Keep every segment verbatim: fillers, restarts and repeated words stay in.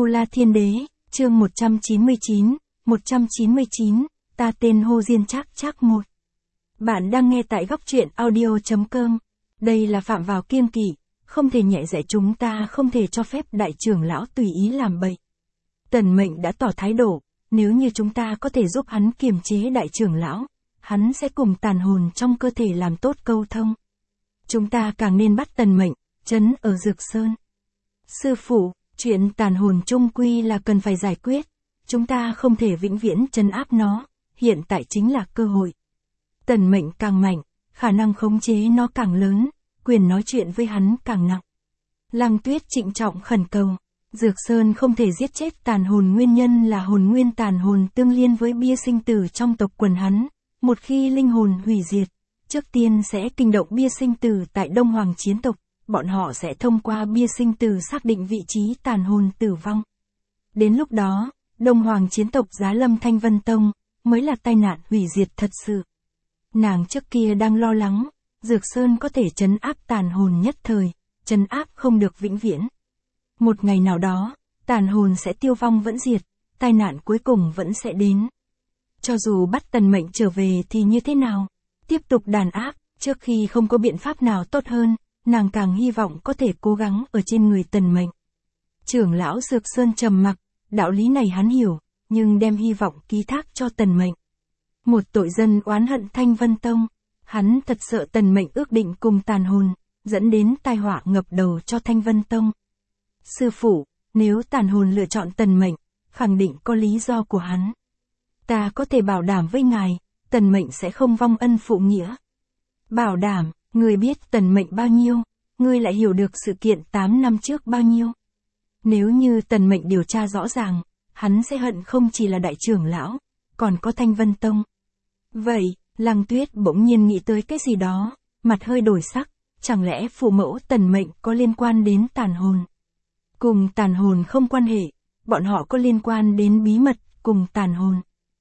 La Thiên Đế, chương một trăm chín mươi chín, một trăm chín mươi chín, ta tên Hồ Diên Trác Trác một. Bạn đang nghe tại góc truyện audio chấm com. Đây là phạm vào kiêng kỵ, không thể nhẹ dạ, chúng ta không thể cho phép đại trưởng lão tùy ý làm bậy. Tần Mệnh đã tỏ thái độ, nếu như chúng ta có thể giúp hắn kiềm chế đại trưởng lão, hắn sẽ cùng tàn hồn trong cơ thể làm tốt câu thông. Chúng ta càng nên bắt Tần Mệnh, trấn ở Dược Sơn. Sư phụ, chuyện tàn hồn chung quy là cần phải giải quyết, chúng ta không thể vĩnh viễn trấn áp nó, hiện tại chính là cơ hội. Tần Mệnh càng mạnh, khả năng khống chế nó càng lớn, quyền nói chuyện với hắn càng nặng. Lăng Tuyết trịnh trọng khẩn cầu, Dược Sơn không thể giết chết tàn hồn, nguyên nhân là hồn nguyên tàn hồn tương liên với bia sinh tử trong tộc quần hắn, một khi linh hồn hủy diệt, trước tiên sẽ kinh động bia sinh tử tại Đông Hoàng chiến tộc, bọn họ sẽ thông qua bia sinh tử xác định vị trí tàn hồn tử vong. Đến lúc đó, Đông Hoàng chiến tộc giá lâm Thanh Vân Tông, mới là tai nạn hủy diệt thật sự. Nàng trước kia đang lo lắng, Dược Sơn có thể trấn áp tàn hồn nhất thời, trấn áp không được vĩnh viễn. Một ngày nào đó, tàn hồn sẽ tiêu vong vẫn diệt, tai nạn cuối cùng vẫn sẽ đến. Cho dù bắt Tần Mệnh trở về thì như thế nào? Tiếp tục đàn áp, trước khi không có biện pháp nào tốt hơn, nàng càng hy vọng có thể cố gắng ở trên người Tần Mệnh. Trưởng lão Dược Sơn trầm mặc, đạo lý này hắn hiểu, nhưng đem hy vọng ký thác cho Tần Mệnh. Một tội dân oán hận Thanh Vân Tông, hắn thật sợ Tần Mệnh ước định cùng tàn hồn, dẫn đến tai họa ngập đầu cho Thanh Vân Tông. Sư phụ, nếu tàn hồn lựa chọn Tần Mệnh, khẳng định có lý do của hắn. Ta có thể bảo đảm với ngài, Tần Mệnh sẽ không vong ân phụ nghĩa. Bảo đảm, ngươi biết Tần Mệnh bao nhiêu, ngươi lại hiểu được sự kiện tám năm trước bao nhiêu. Nếu như Tần Mệnh điều tra rõ ràng, hắn sẽ hận không chỉ là đại trưởng lão, còn có Thanh Vân Tông. Vậy, Lăng Tuyết bỗng nhiên nghĩ tới cái gì đó, mặt hơi đổi sắc, chẳng lẽ phụ mẫu Tần Mệnh có liên quan đến tàn hồn? Cùng tàn hồn không quan hệ, bọn họ có liên quan đến bí mật cùng tàn hồn.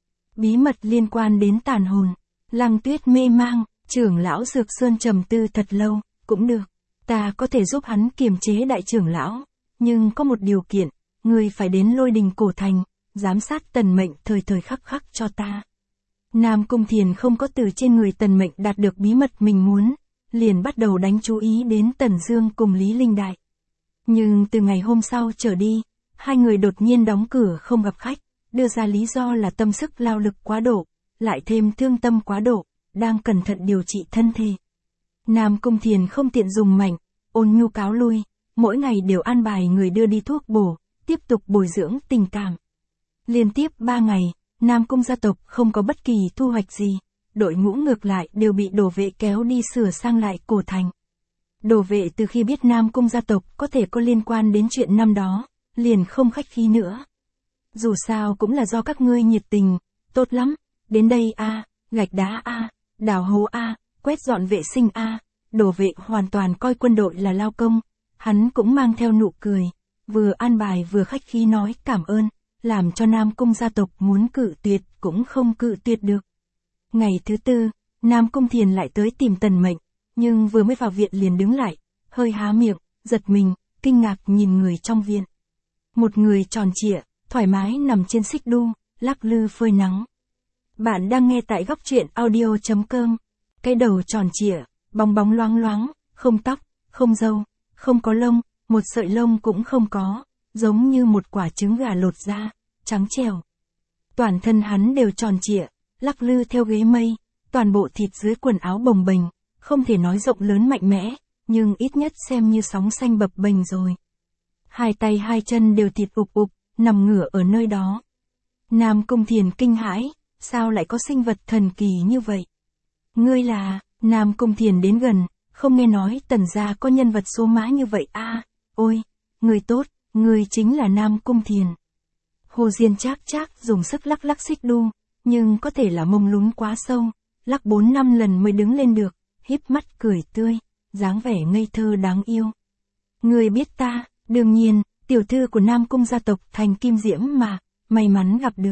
Bí mật liên quan đến tàn hồn, Lăng Tuyết mê mang, trưởng lão Dược Sơn trầm tư thật lâu, cũng được, ta có thể giúp hắn kiềm chế đại trưởng lão, nhưng có một điều kiện, ngươi phải đến Lôi Đình Cổ Thành, giám sát Tần Mệnh thời thời khắc khắc cho ta. Nam Cung Thiền không có từ trên người Tần Mệnh đạt được bí mật mình muốn, liền bắt đầu đánh chú ý đến Tần Dương cùng Lý Linh Đại. Nhưng từ ngày hôm sau trở đi, hai người đột nhiên đóng cửa không gặp khách, đưa ra lý do là tâm sức lao lực quá độ, lại thêm thương tâm quá độ, đang cẩn thận điều trị thân thể. Nam Cung Thiền không tiện dùng mạnh, ôn nhu cáo lui, mỗi ngày đều an bài người đưa đi thuốc bổ, tiếp tục bồi dưỡng tình cảm. Liên tiếp ba ngày, Nam Cung gia tộc không có bất kỳ thu hoạch gì, đội ngũ ngược lại đều bị đồ vệ kéo đi sửa sang lại cổ thành. Đồ vệ từ khi biết Nam Cung gia tộc có thể có liên quan đến chuyện năm đó, liền không khách khí nữa. Dù sao cũng là do các ngươi nhiệt tình, tốt lắm, đến đây a, gạch đá a, đào hố a, quét dọn vệ sinh a, đồ vệ hoàn toàn coi quân đội là lao công, hắn cũng mang theo nụ cười, vừa an bài vừa khách khí nói cảm ơn, làm cho Nam Cung gia tộc muốn cự tuyệt cũng không cự tuyệt được. Ngày thứ tư, Nam Cung Thiền lại tới tìm Tần Mệnh, nhưng vừa mới vào viện liền đứng lại, hơi há miệng, giật mình, kinh ngạc nhìn người trong viện. Một người tròn trịa, thoải mái nằm trên xích đu, lắc lư phơi nắng. Bạn đang nghe tại góc truyện audio chấm com. Cái đầu tròn trịa, bóng bóng loáng loáng, không tóc, không râu, không có lông, một sợi lông cũng không có, giống như một quả trứng gà lột ra, trắng trẻo. Toàn thân hắn đều tròn trịa, lắc lư theo ghế mây, toàn bộ thịt dưới quần áo bồng bềnh, không thể nói rộng lớn mạnh mẽ, nhưng ít nhất xem như sóng xanh bập bềnh rồi. Hai tay hai chân đều thịt ục ục, nằm ngửa ở nơi đó. Nam Cung Thiền kinh hãi, sao lại có sinh vật thần kỳ như vậy? Ngươi là, Nam Cung Thiền đến gần, không nghe nói Tần gia có nhân vật số má như vậy a, à, ôi, ngươi tốt, ngươi chính là Nam Cung Thiền. Hồ Diên Trác Trác dùng sức lắc lắc xích đu, nhưng có thể là mông lún quá sâu, lắc bốn năm lần mới đứng lên được, híp mắt cười tươi, dáng vẻ ngây thơ đáng yêu. Ngươi biết ta, đương nhiên, tiểu thư của Nam Cung gia tộc Thành Kim Diễm mà, may mắn gặp được.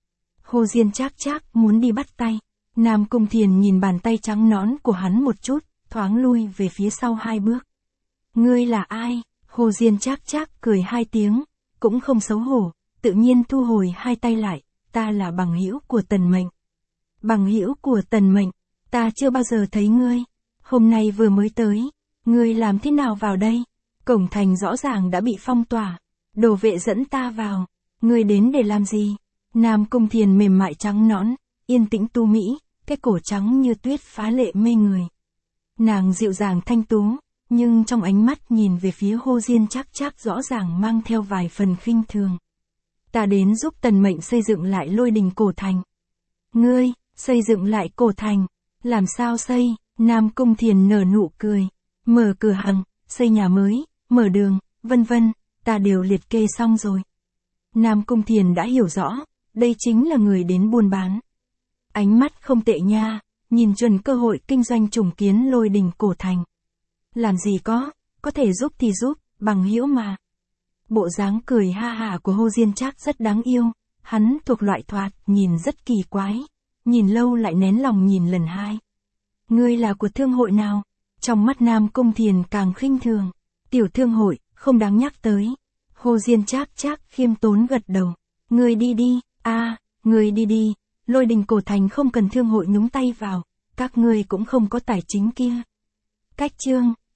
Hồ Diên Trác Trác muốn đi bắt tay, Nam Cung Thiền nhìn bàn tay trắng nõn của hắn một chút, thoáng lui về phía sau hai bước. Ngươi là ai? Hồ Diên Trác Trác cười hai tiếng, cũng không xấu hổ, tự nhiên thu hồi hai tay lại, ta là bằng hữu của Tần Mệnh. Bằng hữu của Tần Mệnh, ta chưa bao giờ thấy ngươi, hôm nay vừa mới tới, ngươi làm thế nào vào đây? Cổng thành rõ ràng đã bị phong tỏa, đồ vệ dẫn ta vào, ngươi đến để làm gì? Nam Cung Thiền mềm mại trắng nõn, yên tĩnh tu mỹ, cái cổ trắng như tuyết phá lệ mê người. Nàng dịu dàng thanh tú, nhưng trong ánh mắt nhìn về phía Hồ Diên Trác Trác rõ ràng mang theo vài phần khinh thường. Ta đến giúp Tần Mệnh xây dựng lại Lôi Đình cổ thành. Ngươi, xây dựng lại cổ thành, làm sao xây? Nam Cung Thiền nở nụ cười, mở cửa hàng, xây nhà mới, mở đường, vân vân, ta đều liệt kê xong rồi. Nam Cung Thiền đã hiểu rõ, đây chính là người đến buôn bán. Ánh mắt không tệ nha, nhìn chuẩn cơ hội kinh doanh trùng kiến Lôi Đình cổ thành. Làm gì có, có thể giúp thì giúp, bằng hữu mà. Bộ dáng cười ha hả của Hồ Diên Trác rất đáng yêu, hắn thuộc loại thoạt nhìn rất kỳ quái, nhìn lâu lại nén lòng nhìn lần hai. Ngươi là của thương hội nào? Trong mắt Nam Cung Thiền càng khinh thường. Tiểu thương hội, không đáng nhắc tới. Hồ Diên Trác Trác khiêm tốn gật đầu. Ngươi đi đi, a, à, ngươi đi đi, Lôi Đình cổ thành không cần thương hội nhúng tay vào, các ngươi cũng không có tài chính kia. Cách chương